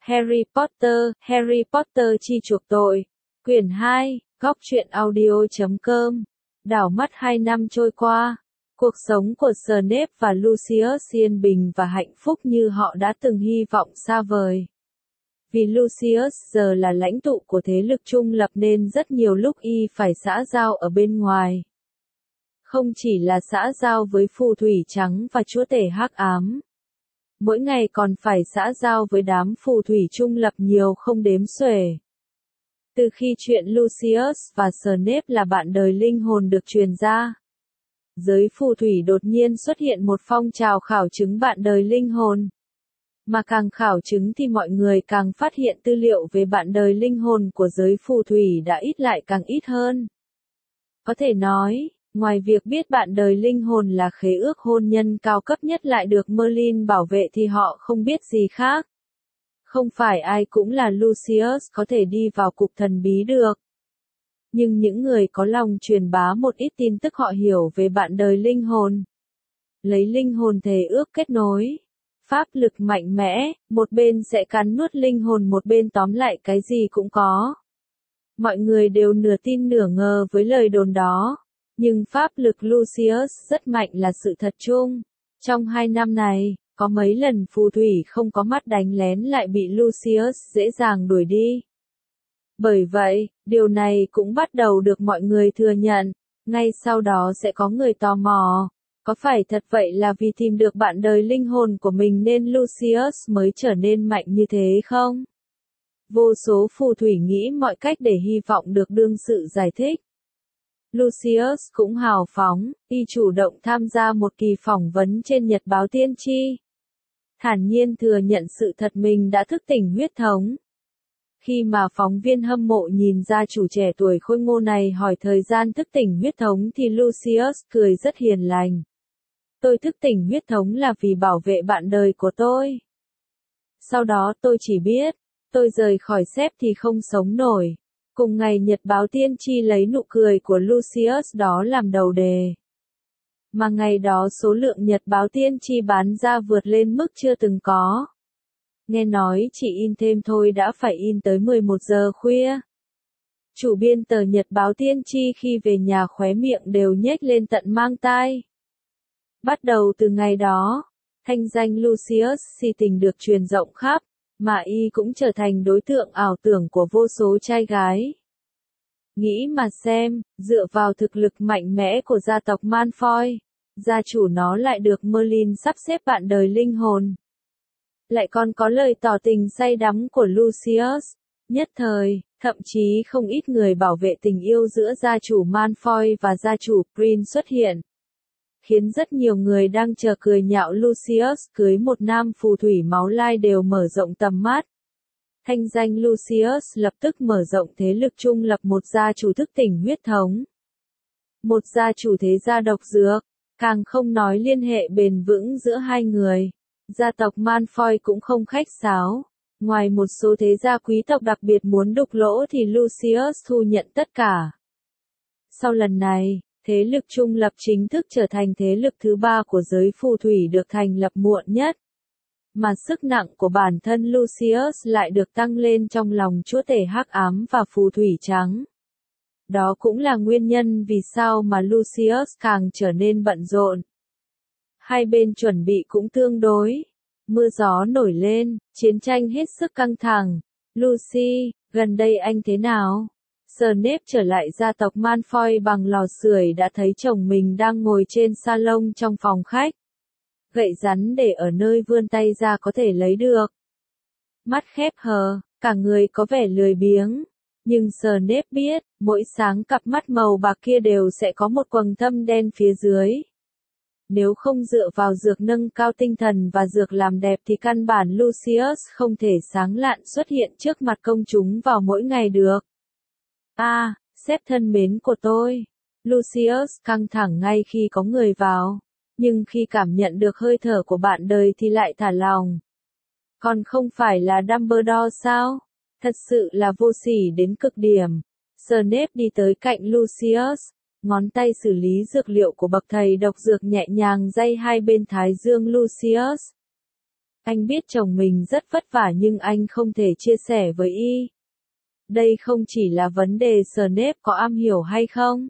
Harry Potter chi chuộc tội. Quyển 2, góc truyện audio.com. Đảo mắt 2 năm trôi qua, cuộc sống của Snape và Lucius yên bình và hạnh phúc như họ đã từng hy vọng xa vời. Vì Lucius giờ là lãnh tụ của thế lực trung lập nên rất nhiều lúc y phải xã giao ở bên ngoài. Không chỉ là xã giao với phù thủy trắng và chúa tể hắc ám. Mỗi ngày còn phải xã giao với đám phù thủy trung lập nhiều không đếm xuể. Từ khi chuyện Lucius và Snape là bạn đời linh hồn được truyền ra, giới phù thủy đột nhiên xuất hiện một phong trào khảo chứng bạn đời linh hồn. Mà càng khảo chứng thì mọi người càng phát hiện tư liệu về bạn đời linh hồn của giới phù thủy đã ít lại càng ít hơn. Có thể nói, ngoài việc biết bạn đời linh hồn là khế ước hôn nhân cao cấp nhất lại được Merlin bảo vệ thì họ không biết gì khác. Không phải ai cũng là Lucius có thể đi vào cục thần bí được. Nhưng những người có lòng truyền bá một ít tin tức họ hiểu về bạn đời linh hồn. Lấy linh hồn thề ước kết nối. Pháp lực mạnh mẽ, một bên sẽ cắn nuốt linh hồn một bên tóm lại cái gì cũng có. Mọi người đều nửa tin nửa ngờ với lời đồn đó. Nhưng pháp lực Lucius rất mạnh là sự thật chung. Trong 2 năm này, có mấy lần phù thủy không có mắt đánh lén lại bị Lucius dễ dàng đuổi đi. Bởi vậy, điều này cũng bắt đầu được mọi người thừa nhận. Ngay sau đó sẽ có người tò mò. Có phải thật vậy là vì tìm được bạn đời linh hồn của mình nên Lucius mới trở nên mạnh như thế không? Vô số phù thủy nghĩ mọi cách để hy vọng được đương sự giải thích. Lucius cũng hào phóng, y chủ động tham gia một kỳ phỏng vấn trên Nhật báo Tiên tri. Thản nhiên thừa nhận sự thật mình đã thức tỉnh huyết thống. Khi mà phóng viên hâm mộ nhìn ra chủ trẻ tuổi khôi ngô này hỏi thời gian thức tỉnh huyết thống thì Lucius cười rất hiền lành. Tôi thức tỉnh huyết thống là vì bảo vệ bạn đời của tôi. Sau đó tôi chỉ biết, tôi rời khỏi xếp thì không sống nổi. Cùng ngày Nhật báo Tiên tri lấy nụ cười của Lucius đó làm đầu đề. Mà ngày đó số lượng Nhật báo Tiên tri bán ra vượt lên mức chưa từng có. Nghe nói chỉ in thêm thôi đã phải in tới 11 giờ khuya. Chủ biên tờ Nhật báo Tiên tri khi về nhà khóe miệng đều nhếch lên tận mang tai. Bắt đầu từ ngày đó, thanh danh Lucius si tình được truyền rộng khắp, mà y cũng trở thành đối tượng ảo tưởng của vô số trai gái. Nghĩ mà xem, dựa vào thực lực mạnh mẽ của gia tộc Malfoy, gia chủ nó lại được Merlin sắp xếp bạn đời linh hồn. Lại còn có lời tỏ tình say đắm của Lucius. Nhất thời, thậm chí không ít người bảo vệ tình yêu giữa gia chủ Malfoy và gia chủ Prince xuất hiện. Khiến rất nhiều người đang chờ cười nhạo Lucius cưới một nam phù thủy máu lai đều mở rộng tầm mắt. Thanh danh Lucius lập tức mở rộng thế lực trung lập một gia chủ thức tỉnh huyết thống. Một gia chủ thế gia độc dược, càng không nói liên hệ bền vững giữa hai người. Gia tộc Malfoy cũng không khách sáo. Ngoài một số thế gia quý tộc đặc biệt muốn đục lỗ thì Lucius thu nhận tất cả. Sau lần này, thế lực trung lập chính thức trở thành thế lực thứ 3 của giới phù thủy được thành lập muộn nhất. Mà sức nặng của bản thân Lucius lại được tăng lên trong lòng chúa tể hắc ám và phù thủy trắng. Đó cũng là nguyên nhân vì sao mà Lucius càng trở nên bận rộn. Hai bên chuẩn bị cũng tương đối. Mưa gió nổi lên, chiến tranh hết sức căng thẳng. Lucy, gần đây anh thế nào? Snape trở lại gia tộc Malfoy bằng lò sưởi đã thấy chồng mình đang ngồi trên salon trong phòng khách. Gậy rắn để ở nơi vươn tay ra có thể lấy được. Mắt khép hờ, cả người có vẻ lười biếng. Nhưng Snape biết, mỗi sáng cặp mắt màu bạc kia đều sẽ có một quầng thâm đen phía dưới. Nếu không dựa vào dược nâng cao tinh thần và dược làm đẹp thì căn bản Lucius không thể sáng lạn xuất hiện trước mặt công chúng vào mỗi ngày được. Sếp thân mến của tôi. Lucius căng thẳng ngay khi có người vào. Nhưng khi cảm nhận được hơi thở của bạn đời thì lại thả lỏng. Còn không phải là Dumbledore sao? Thật sự là vô sỉ đến cực điểm. Snape đi tới cạnh Lucius. Ngón tay xử lý dược liệu của bậc thầy độc dược nhẹ nhàng day hai bên thái dương Lucius. Anh biết chồng mình rất vất vả nhưng anh không thể chia sẻ với y. Đây không chỉ là vấn đề Snape có am hiểu hay không,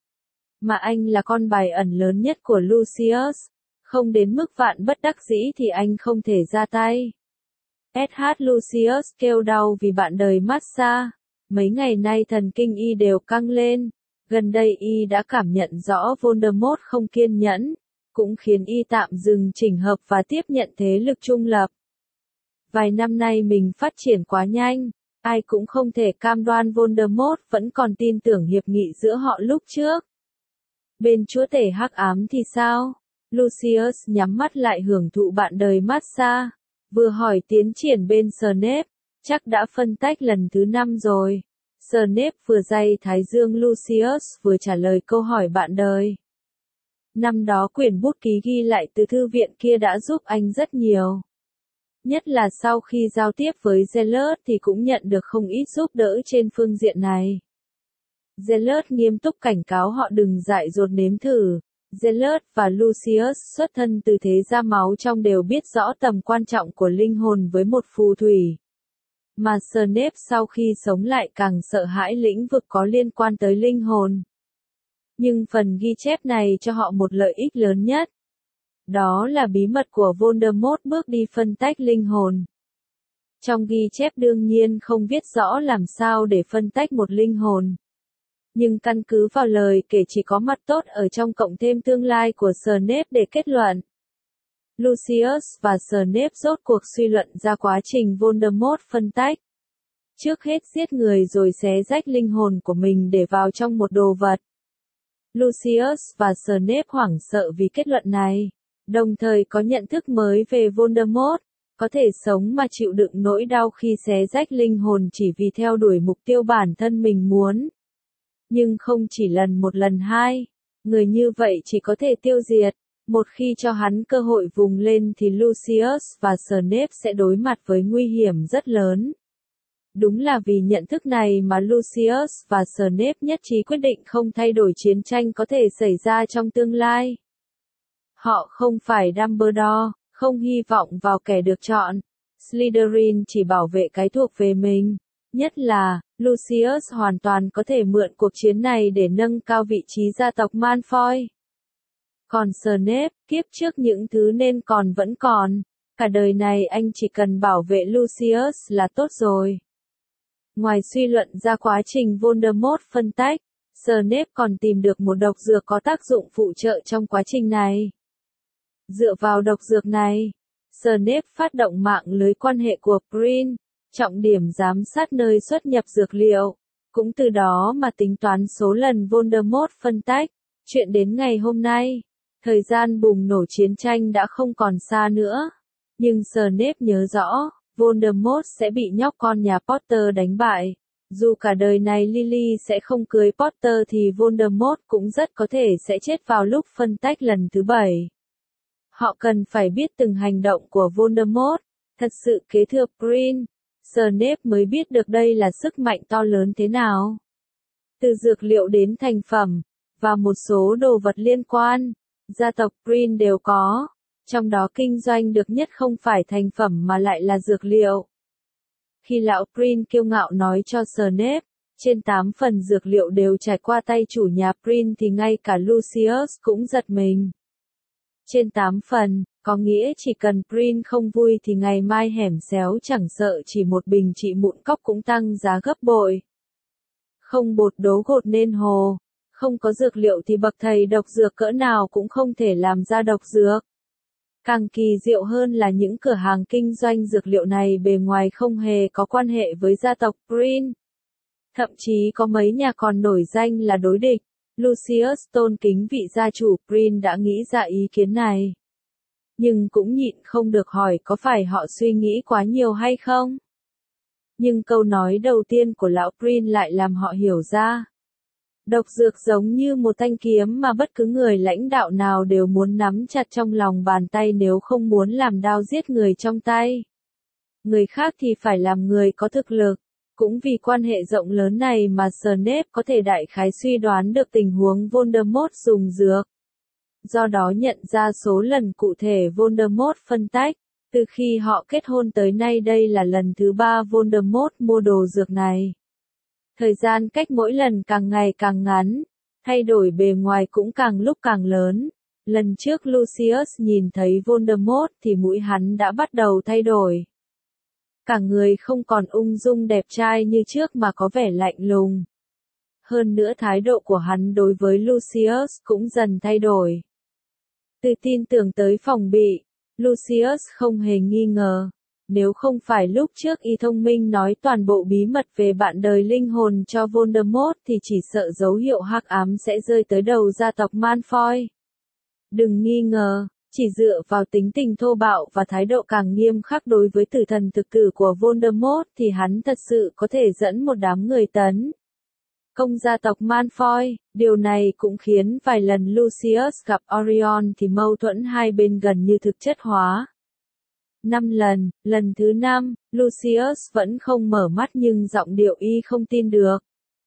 mà anh là con bài ẩn lớn nhất của Lucius. Không đến mức vạn bất đắc dĩ thì anh không thể ra tay. SH Lucius kêu đau vì bạn đời massage. Mấy ngày nay thần kinh y đều căng lên. Gần đây y đã cảm nhận rõ Voldemort không kiên nhẫn, cũng khiến y tạm dừng chỉnh hợp và tiếp nhận thế lực trung lập. Vài năm nay mình phát triển quá nhanh, ai cũng không thể cam đoan Voldemort vẫn còn tin tưởng hiệp nghị giữa họ lúc trước. Bên chúa tể hắc ám thì sao? Lucius nhắm mắt lại hưởng thụ bạn đời massage, vừa hỏi tiến triển bên Snape, chắc đã phân tách lần thứ 5 rồi. Snape vừa day thái dương Lucius vừa trả lời câu hỏi bạn đời. Năm đó quyển bút ký ghi lại từ thư viện kia đã giúp anh rất nhiều. Nhất là sau khi giao tiếp với Gellert thì cũng nhận được không ít giúp đỡ trên phương diện này. Gellert nghiêm túc cảnh cáo họ đừng dại dột nếm thử. Gellert và Lucius xuất thân từ thế gia máu trong đều biết rõ tầm quan trọng của linh hồn với một phù thủy. Mà Snape sau khi sống lại càng sợ hãi lĩnh vực có liên quan tới linh hồn. Nhưng phần ghi chép này cho họ một lợi ích lớn nhất. Đó là bí mật của Voldemort bước đi phân tách linh hồn. Trong ghi chép đương nhiên không viết rõ làm sao để phân tách một linh hồn. Nhưng căn cứ vào lời kể chỉ có mặt tốt ở trong cộng thêm tương lai của Snape để kết luận. Lucius và Snape rốt cuộc suy luận ra quá trình Voldemort phân tách. Trước hết giết người rồi xé rách linh hồn của mình để vào trong một đồ vật. Lucius và Snape hoảng sợ vì kết luận này, đồng thời có nhận thức mới về Voldemort, có thể sống mà chịu đựng nỗi đau khi xé rách linh hồn chỉ vì theo đuổi mục tiêu bản thân mình muốn. Nhưng không chỉ lần một lần hai, người như vậy chỉ có thể tiêu diệt. Một khi cho hắn cơ hội vùng lên thì Lucius và Snape sẽ đối mặt với nguy hiểm rất lớn. Đúng là vì nhận thức này mà Lucius và Snape nhất trí quyết định không thay đổi chiến tranh có thể xảy ra trong tương lai. Họ không phải Dumbledore, không hy vọng vào kẻ được chọn. Slytherin chỉ bảo vệ cái thuộc về mình. Nhất là, Lucius hoàn toàn có thể mượn cuộc chiến này để nâng cao vị trí gia tộc Malfoy. Còn Snape, kiếp trước những thứ nên còn vẫn còn. Cả đời này anh chỉ cần bảo vệ Lucius là tốt rồi. Ngoài suy luận ra quá trình Voldemort phân tách, Snape còn tìm được một độc dược có tác dụng phụ trợ trong quá trình này. Dựa vào độc dược này, Snape phát động mạng lưới quan hệ của Prin, trọng điểm giám sát nơi xuất nhập dược liệu. Cũng từ đó mà tính toán số lần Voldemort phân tách. Chuyện đến ngày hôm nay, thời gian bùng nổ chiến tranh đã không còn xa nữa. Nhưng Snape nhớ rõ, Voldemort sẽ bị nhóc con nhà Potter đánh bại. Dù cả đời này Lily sẽ không cưới Potter thì Voldemort cũng rất có thể sẽ chết vào lúc phân tách lần thứ 7. Họ cần phải biết từng hành động của Voldemort, thật sự kế thừa Prin. Snape mới biết được đây là sức mạnh to lớn thế nào. Từ dược liệu đến thành phẩm, và một số đồ vật liên quan, gia tộc Prin đều có. Trong đó kinh doanh được nhất không phải thành phẩm mà lại là dược liệu. Khi lão Prin kiêu ngạo nói cho Snape, trên 8 phần dược liệu đều trải qua tay chủ nhà Prin thì ngay cả Lucius cũng giật mình. Trên 8 phần, có nghĩa chỉ cần Prin không vui thì ngày mai hẻm xéo chẳng sợ chỉ một bình trị mụn cóc cũng tăng giá gấp bội. Không bột đố gột nên hồ, không có dược liệu thì bậc thầy độc dược cỡ nào cũng không thể làm ra độc dược. Càng kỳ diệu hơn là những cửa hàng kinh doanh dược liệu này bề ngoài không hề có quan hệ với gia tộc Prin. Thậm chí có mấy nhà còn nổi danh là đối địch. Lucius tôn kính vị gia chủ Prin đã nghĩ ra ý kiến này. Nhưng cũng nhịn không được hỏi có phải họ suy nghĩ quá nhiều hay không? Nhưng câu nói đầu tiên của lão Prin lại làm họ hiểu ra. Độc dược giống như một thanh kiếm mà bất cứ người lãnh đạo nào đều muốn nắm chặt trong lòng bàn tay nếu không muốn làm đao giết người trong tay. Người khác thì phải làm người có thực lực. Cũng vì quan hệ rộng lớn này mà Snape có thể đại khái suy đoán được tình huống Voldemort dùng dược. Do đó nhận ra số lần cụ thể Voldemort phân tách, Từ khi họ kết hôn tới nay đây là lần thứ 3 Voldemort mua đồ dược này. Thời gian cách mỗi lần càng ngày càng ngắn, thay đổi bề ngoài cũng càng lúc càng lớn. Lần trước Lucius nhìn thấy Voldemort thì mũi hắn đã bắt đầu thay đổi. Cả người không còn ung dung đẹp trai như trước mà có vẻ lạnh lùng. Hơn nữa thái độ của hắn đối với Lucius cũng dần thay đổi. Từ tin tưởng tới phòng bị, Lucius không hề nghi ngờ. Nếu không phải lúc trước y thông minh nói toàn bộ bí mật về bạn đời linh hồn cho Voldemort thì chỉ sợ dấu hiệu hắc ám sẽ rơi tới đầu gia tộc Malfoy. Đừng nghi ngờ, chỉ dựa vào tính tình thô bạo và thái độ càng nghiêm khắc đối với tử thần thực cử của Voldemort thì hắn thật sự có thể dẫn một đám người tấn công gia tộc Malfoy. Điều này cũng khiến vài lần Lucius gặp Orion thì mâu thuẫn hai bên gần như thực chất hóa. 5 lần, lần thứ 5, Lucius vẫn không mở mắt nhưng giọng điệu y không tin được.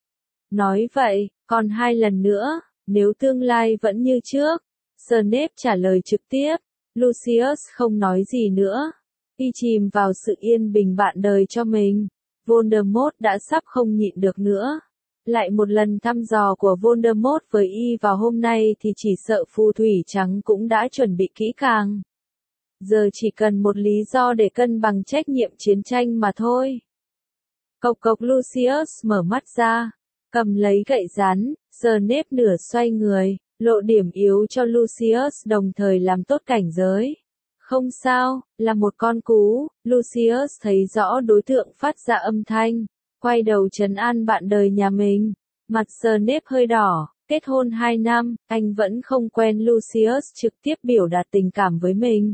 Nói vậy, còn 2 lần nữa, nếu tương lai vẫn như trước. Snape trả lời trực tiếp, Lucius không nói gì nữa. Y chìm vào sự yên bình bạn đời cho mình. Voldemort đã sắp không nhịn được nữa. Lại một lần thăm dò của Voldemort với y vào hôm nay thì chỉ sợ phù thủy trắng cũng đã chuẩn bị kỹ càng. Giờ chỉ cần một lý do để cân bằng trách nhiệm chiến tranh mà thôi. Cộc cộc Lucius mở mắt ra, cầm lấy gậy rắn, Snape nửa xoay người, lộ điểm yếu cho Lucius đồng thời làm tốt cảnh giới. Không sao, là một con cú, Lucius thấy rõ đối tượng phát ra âm thanh, quay đầu trấn an bạn đời nhà mình. Mặt Snape hơi đỏ, kết hôn 2 năm, anh vẫn không quen Lucius trực tiếp biểu đạt tình cảm với mình.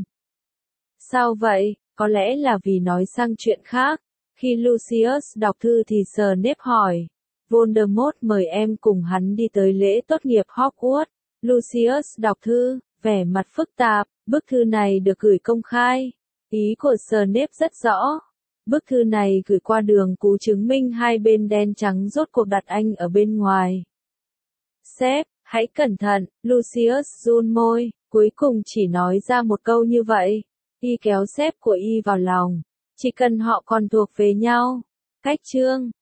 Sao vậy? Có lẽ là vì nói sang chuyện khác. Khi Lucius đọc thư thì Snape hỏi. Voldemort mời em cùng hắn đi tới lễ tốt nghiệp Hogwarts. Lucius đọc thư, vẻ mặt phức tạp. Bức thư này được gửi công khai. Ý của Snape rất rõ. Bức thư này gửi qua đường cú chứng minh hai bên đen trắng rốt cuộc đặt anh ở bên ngoài. Sếp, hãy cẩn thận, Lucius run môi, cuối cùng chỉ nói ra một câu như vậy. Y kéo sếp của y vào lòng. Chỉ cần họ còn thuộc về nhau. Cách chương